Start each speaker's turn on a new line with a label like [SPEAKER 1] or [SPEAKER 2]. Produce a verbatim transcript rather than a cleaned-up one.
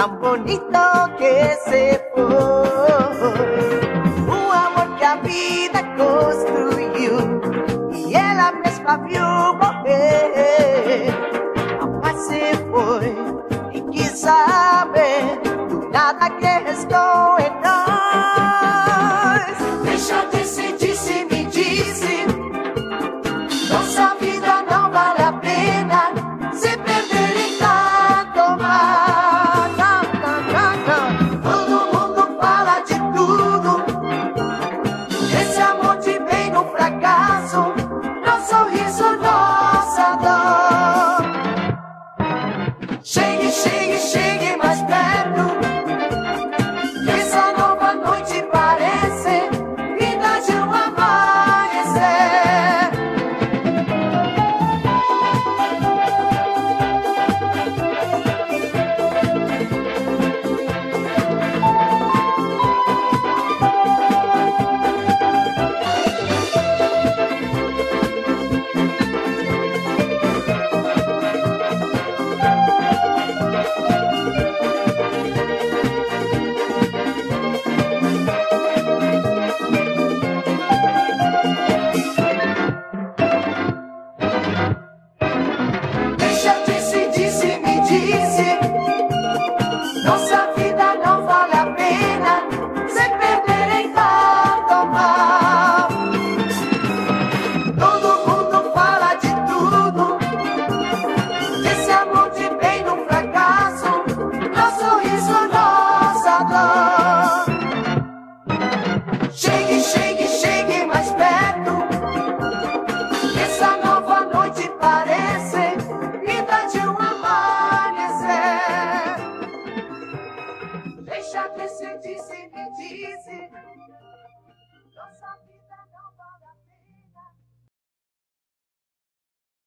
[SPEAKER 1] tan bonito que se foi. Um amor que a vida construiu e ela mesma viu morrer. A paz se foi e quis saber do nada que restou em nós. Deixa de se disse, me disse, nossa vida não vale a pena se perder em tanto mar. Não, não, não, não. Todo mundo fala de tudo, esse amor te vem no fracasso, no sorriso, nossa dor. Chegue, chegue, chegue mais perto, que essa nova noite parece vida de um amanhecer. Deixa disse, disse, me disse, nossa vida não vale a pena se perder em tanto mal. Todo mundo fala de tudo, esse amor te vem no fracasso, no sorriso, nossa dor. Chegue, chegue, chegue mais perto, essa nova noite parece vida de um amanhecer. Deixa que se disse, me disse.